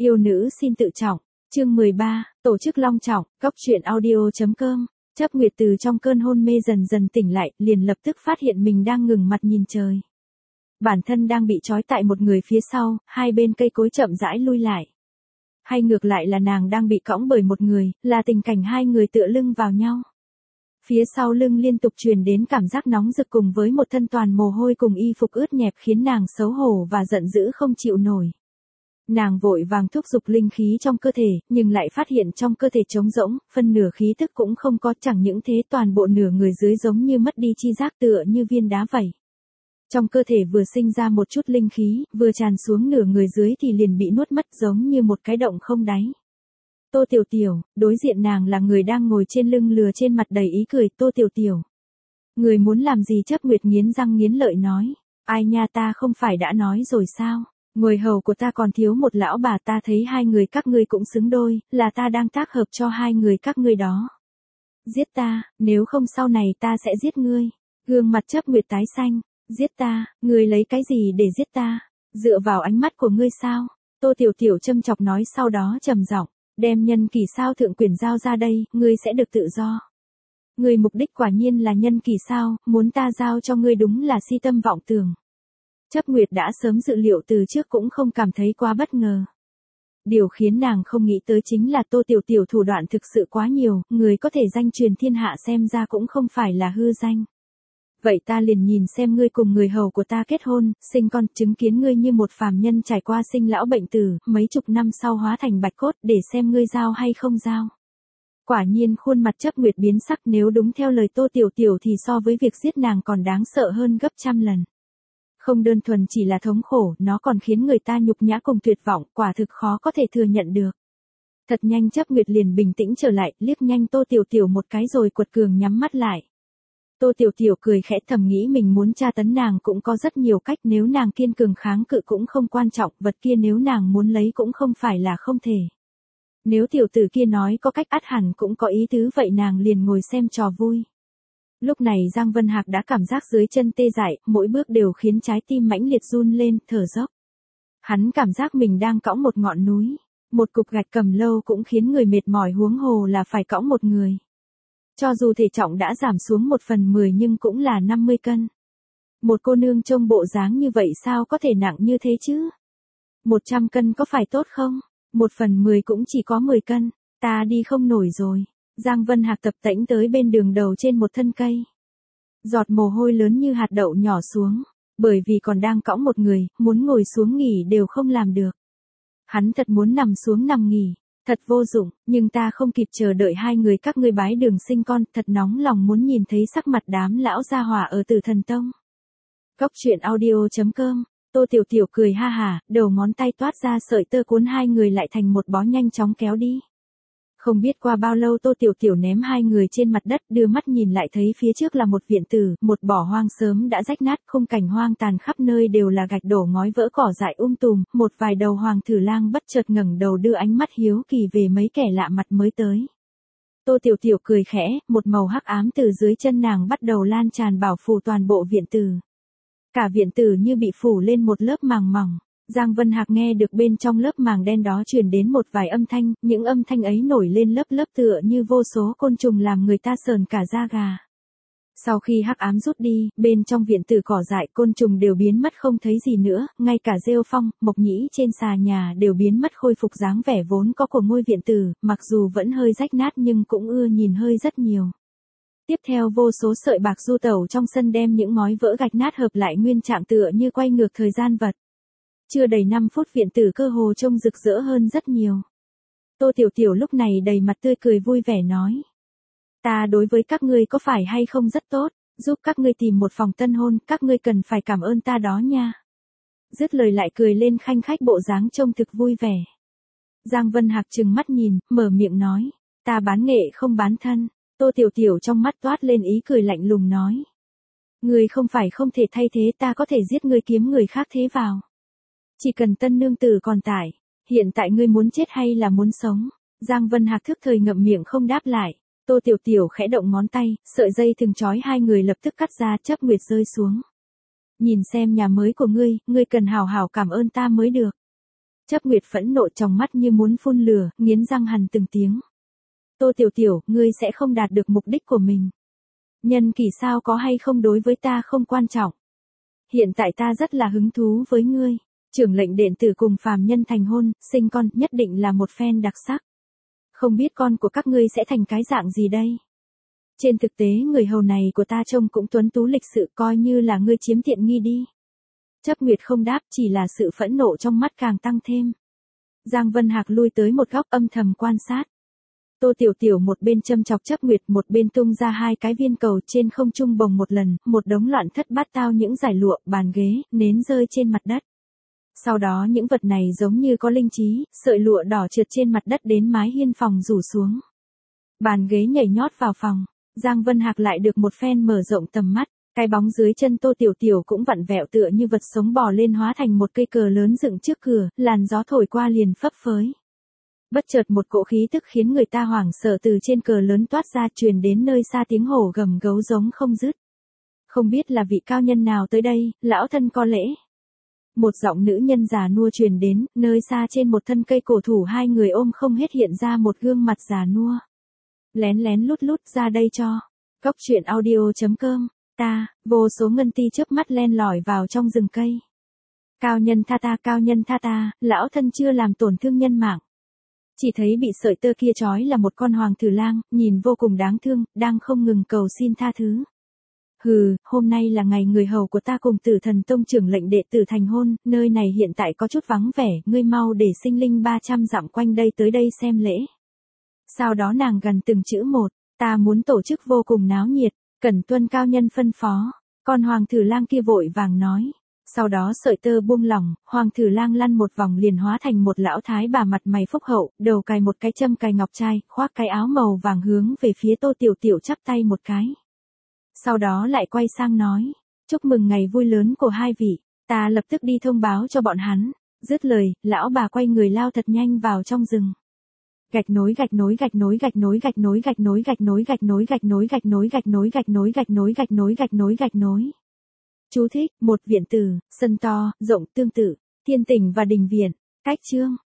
Yêu nữ xin tự trọng. Chương 13, tổ chức long trọng, góc truyện audio.com. Chấp Nguyệt từ trong cơn hôn mê dần dần tỉnh lại, liền lập tức phát hiện mình đang ngừng mặt nhìn trời. Bản thân đang bị trói tại một người phía sau, hai bên cây cối chậm rãi lui lại. Hay ngược lại là nàng đang bị cõng bởi một người, là tình cảnh hai người tựa lưng vào nhau. Phía sau lưng liên tục truyền đến cảm giác nóng rực cùng với một thân toàn mồ hôi cùng y phục ướt nhẹp khiến nàng xấu hổ và giận dữ không chịu nổi. Nàng vội vàng thúc giục linh khí trong cơ thể, nhưng lại phát hiện trong cơ thể trống rỗng, phân nửa khí thức cũng không có, chẳng những thế toàn bộ nửa người dưới giống như mất đi chi giác tựa như viên đá vậy. Trong cơ thể vừa sinh ra một chút linh khí, vừa tràn xuống nửa người dưới thì liền bị nuốt mất giống như một cái động không đáy. Tô Tiểu Tiểu, đối diện nàng là người đang ngồi trên lưng lừa trên mặt đầy ý cười. Tô Tiểu Tiểu, người muốn làm gì? Chấp Nguyệt nghiến răng nghiến lợi nói. Ai nha, ta không phải đã nói rồi sao? Ngồi hầu của ta còn thiếu một lão bà, ta thấy hai người các ngươi cũng xứng đôi, là ta đang tác hợp cho hai người các ngươi đó. Giết ta, nếu không sau này ta sẽ giết ngươi. Gương mặt Chấp Nguyệt tái xanh. Giết ta, ngươi lấy cái gì để giết ta? Dựa vào ánh mắt của ngươi sao? Tô Tiểu Tiểu châm chọc nói, sau đó trầm giọng, đem nhân kỳ sao thượng quyền giao ra đây, ngươi sẽ được tự do. Ngươi mục đích quả nhiên là nhân kỳ sao, muốn ta giao cho ngươi đúng là si tâm vọng tưởng. Chấp Nguyệt đã sớm dự liệu từ trước cũng không cảm thấy quá bất ngờ. Điều khiến nàng không nghĩ tới chính là Tô Tiểu Tiểu thủ đoạn thực sự quá nhiều, người có thể danh truyền thiên hạ xem ra cũng không phải là hư danh. Vậy ta liền nhìn xem ngươi cùng người hầu của ta kết hôn, sinh con, chứng kiến ngươi như một phàm nhân trải qua sinh lão bệnh tử, mấy chục năm sau hóa thành bạch cốt, để xem ngươi giao hay không giao. Quả nhiên khuôn mặt Chấp Nguyệt biến sắc, nếu đúng theo lời Tô Tiểu Tiểu thì so với việc giết nàng còn đáng sợ hơn gấp trăm lần. Không đơn thuần chỉ là thống khổ, nó còn khiến người ta nhục nhã cùng tuyệt vọng, quả thực khó có thể thừa nhận được. Thật nhanh Chấp Nguyệt liền bình tĩnh trở lại, liếc nhanh Tô Tiểu Tiểu một cái rồi quật cường nhắm mắt lại. Tô Tiểu Tiểu cười khẽ thầm nghĩ mình muốn tra tấn nàng cũng có rất nhiều cách, nếu nàng kiên cường kháng cự cũng không quan trọng, vật kia nếu nàng muốn lấy cũng không phải là không thể. Nếu tiểu tử kia nói có cách ắt hẳn cũng có ý tứ, vậy nàng liền ngồi xem trò vui. Lúc này Giang Vân Hạc đã cảm giác dưới chân tê dại, mỗi bước đều khiến trái tim mãnh liệt run lên, thở dốc. Hắn cảm giác mình đang cõng một ngọn núi, một cục gạch cầm lâu cũng khiến người mệt mỏi, huống hồ là phải cõng một người. Cho dù thể trọng đã giảm xuống 1/10 nhưng cũng là 50 cân. Một cô nương trông bộ dáng như vậy sao có thể nặng như thế chứ? 100 cân có phải tốt không? 1/10 cũng chỉ có 10 cân. Ta đi không nổi rồi. Giang Vân Hạc tập tễnh tới bên đường đầu trên một thân cây. Giọt mồ hôi lớn như hạt đậu nhỏ xuống. Bởi vì còn đang cõng một người, muốn ngồi xuống nghỉ đều không làm được. Hắn thật muốn nằm xuống nằm nghỉ. Thật vô dụng, nhưng ta không kịp chờ đợi hai người các ngươi bái đường sinh con, thật nóng lòng muốn nhìn thấy sắc mặt đám lão gia hỏa ở Tử Thần Tông. Góc truyện audio.com. Tô Tiểu Tiểu cười ha hả, đầu ngón tay toát ra sợi tơ cuốn hai người lại thành một bó nhanh chóng kéo đi. Không biết qua bao lâu Tô Tiểu Tiểu ném hai người trên mặt đất, đưa mắt nhìn lại thấy phía trước là một viện tử, một bỏ hoang sớm đã rách nát, khung cảnh hoang tàn khắp nơi đều là gạch đổ ngói vỡ cỏ dại tùm, một vài đầu hoàng thử lang bất chợt ngẩng đầu đưa ánh mắt hiếu kỳ về mấy kẻ lạ mặt mới tới. Tô Tiểu Tiểu cười khẽ, một màu hắc ám từ dưới chân nàng bắt đầu lan tràn bảo phủ toàn bộ viện tử. Cả viện tử như bị phủ lên một lớp màng mỏng. Giang Vân Hạc nghe được bên trong lớp màng đen đó truyền đến một vài âm thanh, những âm thanh ấy nổi lên lớp lớp tựa như vô số côn trùng làm người ta sờn cả da gà. Sau khi hắc ám rút đi, bên trong viện tử cỏ dại côn trùng đều biến mất không thấy gì nữa, ngay cả rêu phong, mộc nhĩ trên xà nhà đều biến mất khôi phục dáng vẻ vốn có của ngôi viện tử, mặc dù vẫn hơi rách nát nhưng cũng ưa nhìn hơi rất nhiều. Tiếp theo vô số sợi bạc du tẩu trong sân đem những ngói vỡ gạch nát hợp lại nguyên trạng tựa như quay ngược thời gian vật. Chưa đầy 5 phút viện tử cơ hồ trông rực rỡ hơn rất nhiều. Tô Tiểu Tiểu lúc này đầy mặt tươi cười vui vẻ nói. Ta đối với các ngươi có phải hay không rất tốt, giúp các ngươi tìm một phòng tân hôn, các ngươi cần phải cảm ơn ta đó nha. Dứt lời lại cười lên khanh khách, bộ dáng trông thực vui vẻ. Giang Vân Hạc trừng mắt nhìn, mở miệng nói. Ta bán nghệ không bán thân. Tô Tiểu Tiểu trong mắt toát lên ý cười lạnh lùng nói. Ngươi không phải không thể thay thế, ta có thể giết ngươi kiếm người khác thế vào. Chỉ cần tân nương tử còn tại, hiện tại ngươi muốn chết hay là muốn sống? Giang Vân Hạc thức thời ngậm miệng không đáp lại. Tô Tiểu Tiểu khẽ động ngón tay, sợi dây thừng trói hai người lập tức cắt ra, Chấp Nguyệt rơi xuống. Nhìn xem nhà mới của ngươi cần hào hào cảm ơn ta mới được. Chấp Nguyệt phẫn nộ trong mắt như muốn phun lửa, nghiến răng hằn từng tiếng. Tô Tiểu Tiểu, ngươi sẽ không đạt được mục đích của mình. Nhân kỳ sao có hay không đối với ta không quan trọng. Hiện tại ta rất là hứng thú với ngươi. Trưởng lệnh điện tử cùng phàm nhân thành hôn, sinh con, nhất định là một phen đặc sắc. Không biết con của các ngươi sẽ thành cái dạng gì đây? Trên thực tế người hầu này của ta trông cũng tuấn tú lịch sự, coi như là ngươi chiếm tiện nghi đi. Chấp Nguyệt không đáp, chỉ là sự phẫn nộ trong mắt càng tăng thêm. Giang Vân Hạc lui tới một góc âm thầm quan sát. Tô Tiểu Tiểu một bên châm chọc Chấp Nguyệt, một bên tung ra hai cái viên cầu trên không trung bồng một lần, một đống loạn thất bát tao những giải lụa, bàn ghế, nến rơi trên mặt đất. Sau đó những vật này giống như có linh trí, sợi lụa đỏ trượt trên mặt đất đến mái hiên phòng rủ xuống. Bàn ghế nhảy nhót vào phòng, Giang Vân Hạc lại được một phen mở rộng tầm mắt, cái bóng dưới chân Tô Tiểu Tiểu cũng vặn vẹo tựa như vật sống bò lên hóa thành một cây cờ lớn dựng trước cửa, làn gió thổi qua liền phấp phới. Bất chợt một cỗ khí tức khiến người ta hoảng sợ từ trên cờ lớn toát ra, truyền đến nơi xa tiếng hổ gầm gấu giống không dứt. Không biết là vị cao nhân nào tới đây, lão thân có lễ. Một giọng nữ nhân già nua truyền đến, nơi xa trên một thân cây cổ thụ hai người ôm không hết hiện ra một gương mặt già nua. Lén lén lút lút ra đây cho. Cốc truyện audio.com, ta, vô số ngân ti chớp mắt len lỏi vào trong rừng cây. Cao nhân tha ta, lão thân chưa làm tổn thương nhân mạng. Chỉ thấy bị sợi tơ kia trói là một con hoàng thử lang, nhìn vô cùng đáng thương, đang không ngừng cầu xin tha thứ. Hừ, hôm nay là ngày người hầu của ta cùng Tử Thần Tông trưởng lệnh đệ tử thành hôn, nơi này hiện tại có chút vắng vẻ, ngươi mau để sinh linh 300 dặm quanh đây tới đây xem lễ. Sau đó nàng gần từng chữ một, ta muốn tổ chức vô cùng náo nhiệt, cần tuân cao nhân phân phó. Con hoàng thử lang kia vội vàng nói. Sau đó sợi tơ buông lỏng, hoàng thử lang lăn một vòng liền hóa thành một lão thái bà mặt mày phúc hậu, đầu cài một cái châm cài ngọc trai, khoác cái áo màu vàng hướng về phía Tô Tiểu Tiểu chắp tay một cái. Sau đó lại quay sang nói, chúc mừng ngày vui lớn của hai vị, ta lập tức đi thông báo cho bọn hắn. Dứt lời, lão bà quay người lao thật nhanh vào trong rừng. Gạch nối. Chú thích, một viện tử, sân to, rộng tương tự, thiên tỉnh và đình viện, cách chương.